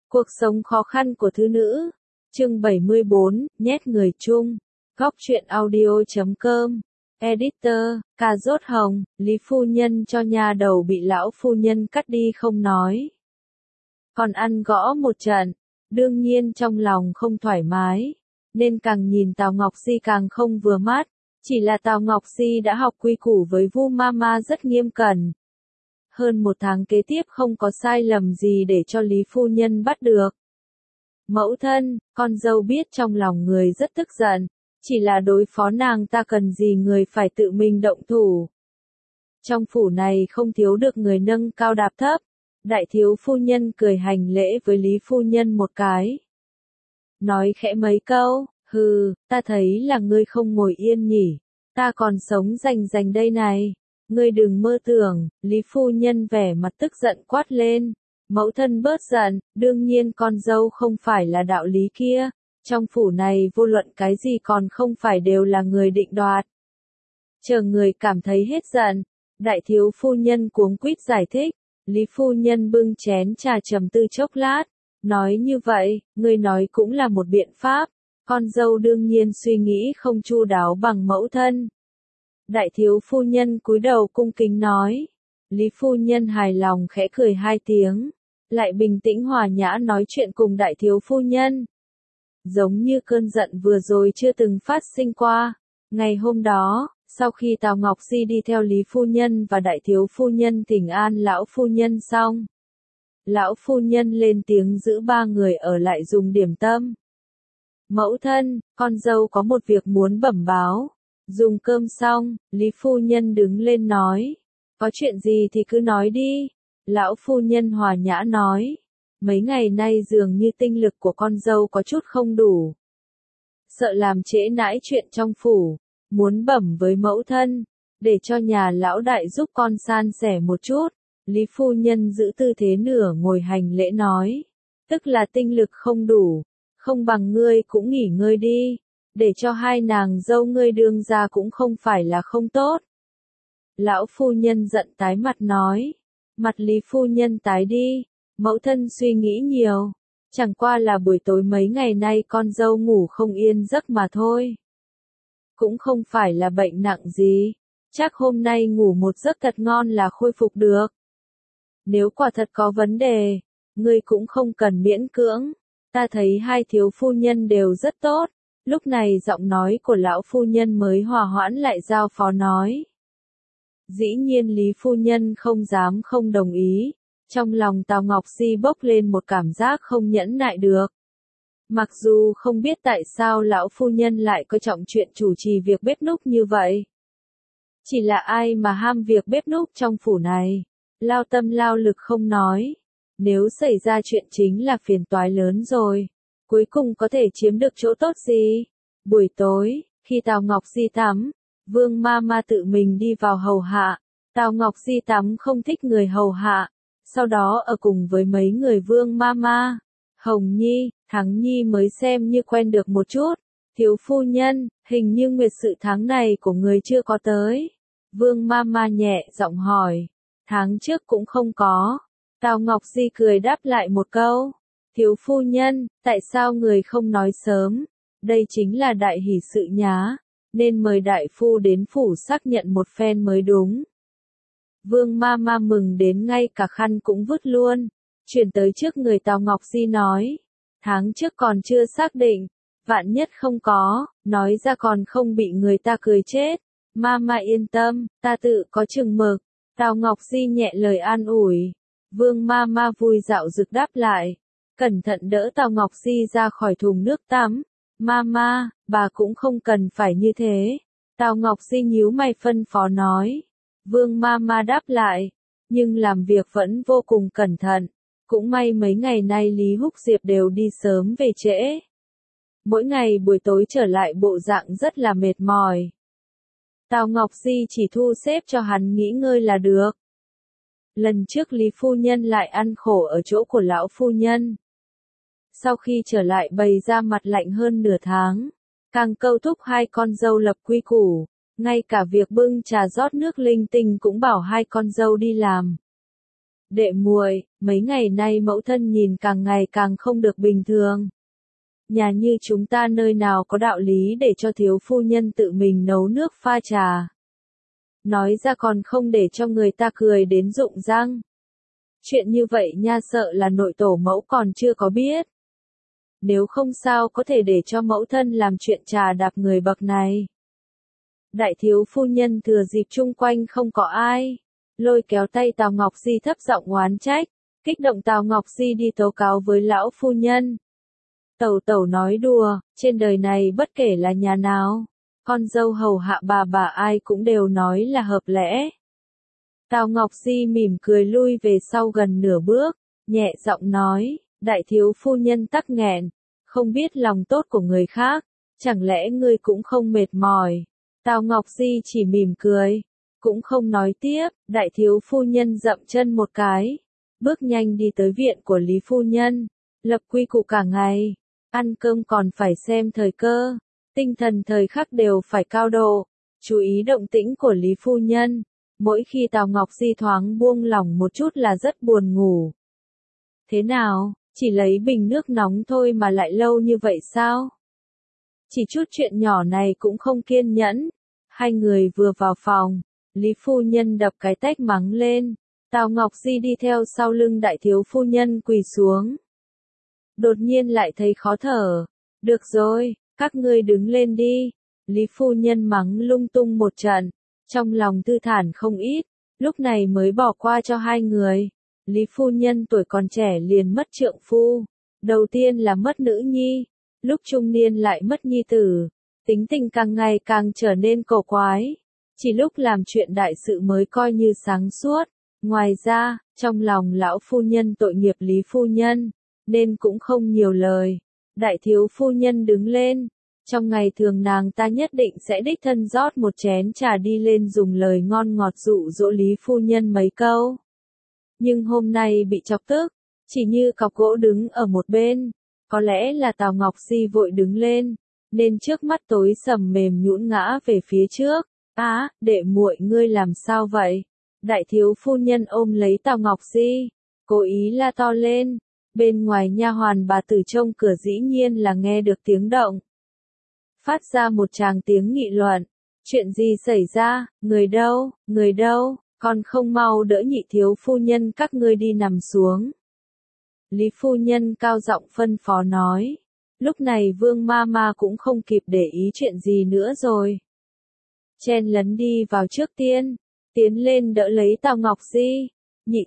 Cuộc sống khó khăn của thứ nữ. Chương 74, nhét người chung. Góc truyện audio.com. Editor, cà rốt hồng, Lý phu nhân cho nhà đầu bị lão phu nhân cắt đi không nói. Còn ăn gõ một trận, đương nhiên trong lòng không thoải mái, nên càng nhìn Tào Ngọc Di càng không vừa mắt. Chỉ là Tào Ngọc Di đã học quy củ với Vu Mama rất nghiêm cẩn. Hơn một tháng kế tiếp không có sai lầm gì để cho Lý phu nhân bắt được. Mẫu thân, con dâu biết trong lòng người rất tức giận, chỉ là đối phó nàng ta cần gì người phải tự mình động thủ. Trong phủ này không thiếu được người nâng cao đạp thấp, đại thiếu phu nhân cười hành lễ với Lý phu nhân một cái. Nói khẽ mấy câu, hừ, ta thấy là ngươi không ngồi yên nhỉ, ta còn sống rành đây này. Ngươi đừng mơ tưởng, Lý phu nhân vẻ mặt tức giận quát lên. Mẫu thân bớt giận, đương nhiên con dâu không phải là đạo lý kia. Trong phủ này vô luận cái gì còn không phải đều là người định đoạt. Chờ người cảm thấy hết giận, đại thiếu phu nhân cuống quýt giải thích. Lý phu nhân bưng chén trà trầm tư chốc lát. Nói như vậy, ngươi nói cũng là một biện pháp. Con dâu đương nhiên suy nghĩ không chu đáo bằng mẫu thân. Đại thiếu phu nhân cúi đầu cung kính nói. Lý phu nhân hài lòng khẽ cười hai tiếng, lại bình tĩnh hòa nhã nói chuyện cùng đại thiếu phu nhân. Giống như cơn giận vừa rồi chưa từng phát sinh qua. Ngày hôm đó, sau khi Tào Ngọc Di đi theo Lý phu nhân và đại thiếu phu nhân thỉnh an lão phu nhân xong, lão phu nhân lên tiếng giữ ba người ở lại dùng điểm tâm. Mẫu thân, con dâu có một việc muốn bẩm báo. Dùng cơm xong, Lý phu nhân đứng lên nói. Có chuyện gì thì cứ nói đi. Lão phu nhân hòa nhã nói. Mấy ngày nay dường như tinh lực của con dâu có chút không đủ. Sợ làm trễ nãi chuyện trong phủ. Muốn bẩm với mẫu thân. Để cho nhà lão đại giúp con san sẻ một chút. Lý phu nhân giữ tư thế nửa ngồi hành lễ nói. Tức là tinh lực không đủ. Không bằng ngươi cũng nghỉ ngơi đi. Để cho hai nàng dâu ngươi đương ra cũng không phải là không tốt. Lão phu nhân giận tái mặt nói. Mặt Lý phu nhân tái đi. Mẫu thân suy nghĩ nhiều. Chẳng qua là buổi tối mấy ngày nay con dâu ngủ không yên giấc mà thôi. Cũng không phải là bệnh nặng gì. Chắc hôm nay ngủ một giấc thật ngon là khôi phục được. Nếu quả thật có vấn đề, ngươi cũng không cần miễn cưỡng. Ta thấy hai thiếu phu nhân đều rất tốt. Lúc này giọng nói của lão phu nhân mới hòa hoãn lại giao phó nói. Dĩ nhiên Lý phu nhân không dám không đồng ý. Trong lòng Tào Ngọc Di bốc lên một cảm giác không nhẫn nại được. Mặc dù không biết tại sao lão phu nhân lại coi trọng chuyện chủ trì việc bếp núc như vậy. Chỉ là ai mà ham việc bếp núc trong phủ này. Lao tâm lao lực không nói. Nếu xảy ra chuyện chính là phiền toái lớn rồi. Cuối cùng có thể chiếm được chỗ tốt gì? Buổi tối, khi Tào Ngọc Di tắm, Vương Mama tự mình đi vào hầu hạ. Tào Ngọc Di tắm không thích người hầu hạ. Sau đó ở cùng với mấy người Vương Mama. Hồng Nhi, Thắng Nhi mới xem như quen được một chút. Thiếu phu nhân, hình như nguyệt sự tháng này của người chưa có tới. Vương Mama nhẹ giọng hỏi. Tháng trước cũng không có. Tào Ngọc Di cười đáp lại một câu. Thiếu phu nhân, tại sao người không nói sớm? Đây chính là đại hỷ sự nhá, nên mời đại phu đến phủ xác nhận một phen mới đúng. Vương Mama mừng đến ngay cả khăn cũng vứt luôn, chuyển tới trước người Tào Ngọc Di nói. Tháng trước còn chưa xác định, vạn nhất không có, nói ra còn không bị người ta cười chết. Mama yên tâm, ta tự có chừng mực. Tào Ngọc Di nhẹ lời an ủi. Vương Mama vui dạo rực đáp lại. Cẩn thận đỡ Tào Ngọc Di ra khỏi thùng nước tắm. Mama, bà cũng không cần phải như thế. Tào Ngọc Di nhíu mày phân phó nói. Vương Mama đáp lại. Nhưng làm việc vẫn vô cùng cẩn thận. Cũng may mấy ngày nay Lý Húc Diệp đều đi sớm về trễ. Mỗi ngày buổi tối trở lại bộ dạng rất là mệt mỏi. Tào Ngọc Di chỉ thu xếp cho hắn nghỉ ngơi là được. Lần trước Lý phu nhân lại ăn khổ ở chỗ của lão phu nhân. Sau khi trở lại bày ra mặt lạnh hơn nửa tháng, càng câu thúc hai con dâu lập quy củ, ngay cả việc bưng trà rót nước linh tinh cũng bảo hai con dâu đi làm. đệ muội, mấy ngày nay mẫu thân nhìn càng ngày càng không được bình thường. Nhà như chúng ta nơi nào có đạo lý để cho thiếu phu nhân tự mình nấu nước pha trà. Nói ra còn không để cho người ta cười đến rụng răng. Chuyện như vậy nha, sợ là nội tổ mẫu còn chưa có biết. Nếu không sao có thể để cho mẫu thân làm chuyện trà đạp người bậc này. Đại thiếu phu nhân thừa dịp chung quanh không có ai, lôi kéo tay Tào Ngọc Di thấp giọng oán trách, kích động Tào Ngọc Di đi tố cáo với lão phu nhân. Tẩu tẩu nói đùa, trên đời này bất kể là nhà nào, con dâu hầu hạ bà ai cũng đều nói là hợp lẽ. Tào Ngọc Di mỉm cười lui về sau gần nửa bước, nhẹ giọng nói, đại thiếu phu nhân tắc nghẹn, không biết lòng tốt của người khác, chẳng lẽ ngươi cũng không mệt mỏi. Tào Ngọc Di chỉ mỉm cười, cũng không nói tiếp, đại thiếu phu nhân dậm chân một cái, bước nhanh đi tới viện của Lý phu nhân, lập quy củ cả ngày, ăn cơm còn phải xem thời cơ, tinh thần thời khắc đều phải cao độ, chú ý động tĩnh của Lý phu nhân. Mỗi khi Tào Ngọc Di thoáng buông lỏng một chút là rất buồn ngủ. Thế nào, chỉ lấy bình nước nóng thôi mà lại lâu như vậy sao? Chỉ chút chuyện nhỏ này cũng không kiên nhẫn. Hai người vừa vào phòng, Lý phu nhân đập cái tách mắng lên. Tào Ngọc Di đi theo sau lưng đại thiếu phu nhân quỳ xuống. Đột nhiên lại thấy khó thở. Được rồi, các ngươi đứng lên đi. Lý phu nhân mắng lung tung một trận. Trong lòng thư thản không ít, lúc này mới bỏ qua cho hai người. Lý phu nhân tuổi còn trẻ liền mất trượng phu. Đầu tiên là mất nữ nhi, lúc trung niên lại mất nhi tử. Tính tình càng ngày càng trở nên cổ quái. Chỉ lúc làm chuyện đại sự mới coi như sáng suốt. Ngoài ra, trong lòng lão phu nhân tội nghiệp Lý phu nhân, nên cũng không nhiều lời. Đại thiếu phu nhân đứng lên. Trong ngày thường nàng ta nhất định sẽ đích thân rót một chén trà đi lên dùng lời ngon ngọt dụ dỗ Lý phu nhân mấy câu. Nhưng hôm nay bị chọc tức, chỉ như cọc gỗ đứng ở một bên. Có lẽ là Tào Ngọc Di vội đứng lên, nên trước mắt tối sầm mềm nhũn ngã về phía trước. Á, đệ muội ngươi làm sao vậy? Đại thiếu phu nhân ôm lấy Tào Ngọc Di, cố ý la to lên. Bên ngoài nha hoàn bà tử trông cửa dĩ nhiên là nghe được tiếng động. Phát ra một tràng tiếng nghị luận. Chuyện gì xảy ra, người đâu, còn không mau đỡ nhị thiếu phu nhân các ngươi đi nằm xuống. Lý phu nhân cao giọng phân phó nói. Lúc này Vương ma cũng không kịp để ý chuyện gì nữa rồi. Chen lấn đi vào trước tiên, tiến lên đỡ lấy Tào Ngọc Di. Nhị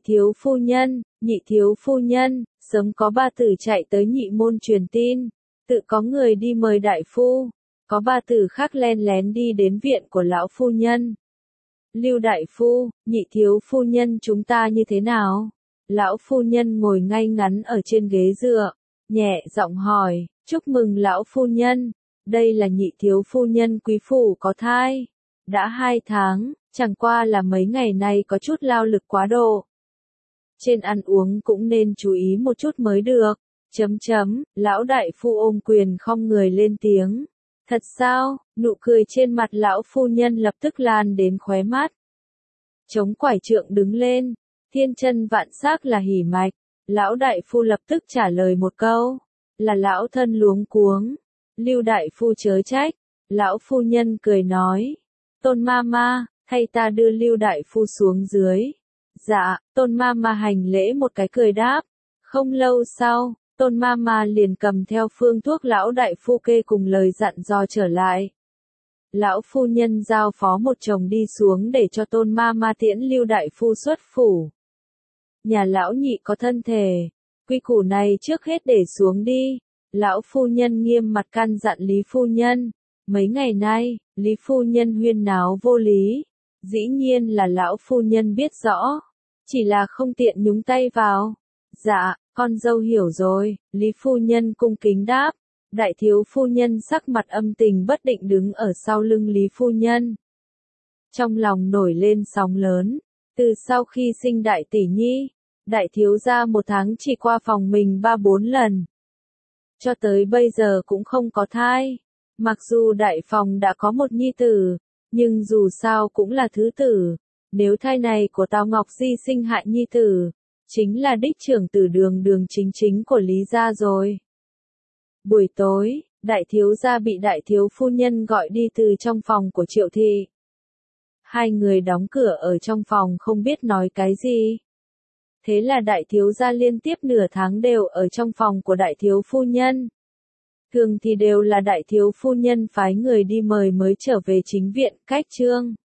thiếu phu nhân, sớm có ba tử chạy tới nhị môn truyền tin, tự có người đi mời đại phu. Có ba tử khác len lén đi đến viện của lão phu nhân. Lưu đại phu, nhị thiếu phu nhân chúng ta như thế nào? Lão phu nhân ngồi ngay ngắn ở trên ghế dựa, nhẹ giọng hỏi, chúc mừng lão phu nhân, đây là nhị thiếu phu nhân quý phủ có thai. Đã 2 tháng, chẳng qua là mấy ngày nay có chút lao lực quá độ. Trên ăn uống cũng nên chú ý một chút mới được. Lão đại phu ôm quyền khom người lên tiếng. Thật sao? Nụ cười trên mặt lão phu nhân lập tức lan đến khóe mắt. Chống quải trượng đứng lên, thiên chân vạn sắc là hỉ mạch. Lão đại phu lập tức trả lời một câu, là lão thân luống cuống. Lưu đại phu chớ trách. Lão phu nhân cười nói, Tôn ma, thay ta đưa Lưu đại phu xuống dưới. Dạ, Tôn ma hành lễ một cái cười đáp. Không lâu sau, Tôn ma liền cầm theo phương thuốc lão đại phu kê cùng lời dặn dò trở lại. Lão phu nhân giao phó một chồng đi xuống để cho Tôn ma tiễn Lưu đại phu xuất phủ. Nhà lão nhị có thân thể, quy củ này trước hết để xuống đi. Lão phu nhân nghiêm mặt căn dặn Lý phu nhân. Mấy ngày nay, Lý phu nhân huyên náo vô lý. Dĩ nhiên là lão phu nhân biết rõ, chỉ là không tiện nhúng tay vào. Dạ, con dâu hiểu rồi, Lý phu nhân cung kính đáp. Đại thiếu phu nhân sắc mặt âm tình bất định đứng ở sau lưng Lý phu nhân. Trong lòng nổi lên sóng lớn, từ sau khi sinh đại tỷ nhi, đại thiếu gia 1 tháng chỉ qua phòng mình 3-4 lần. Cho tới bây giờ cũng không có thai. Mặc dù đại phòng đã có một nhi tử, nhưng dù sao cũng là thứ tử. Nếu thai này của Tào Ngọc Di sinh hại nhi tử, Chính là đích trưởng tử Đường Đường chính chính của Lý gia rồi. Buổi tối, đại thiếu gia bị đại thiếu phu nhân gọi đi từ trong phòng của Triệu thị. Hai người đóng cửa ở trong phòng không biết nói cái gì. Thế là đại thiếu gia liên tiếp nửa tháng đều ở trong phòng của đại thiếu phu nhân. Thường thì đều là đại thiếu phu nhân phái người đi mời mới trở về chính viện, cách trương.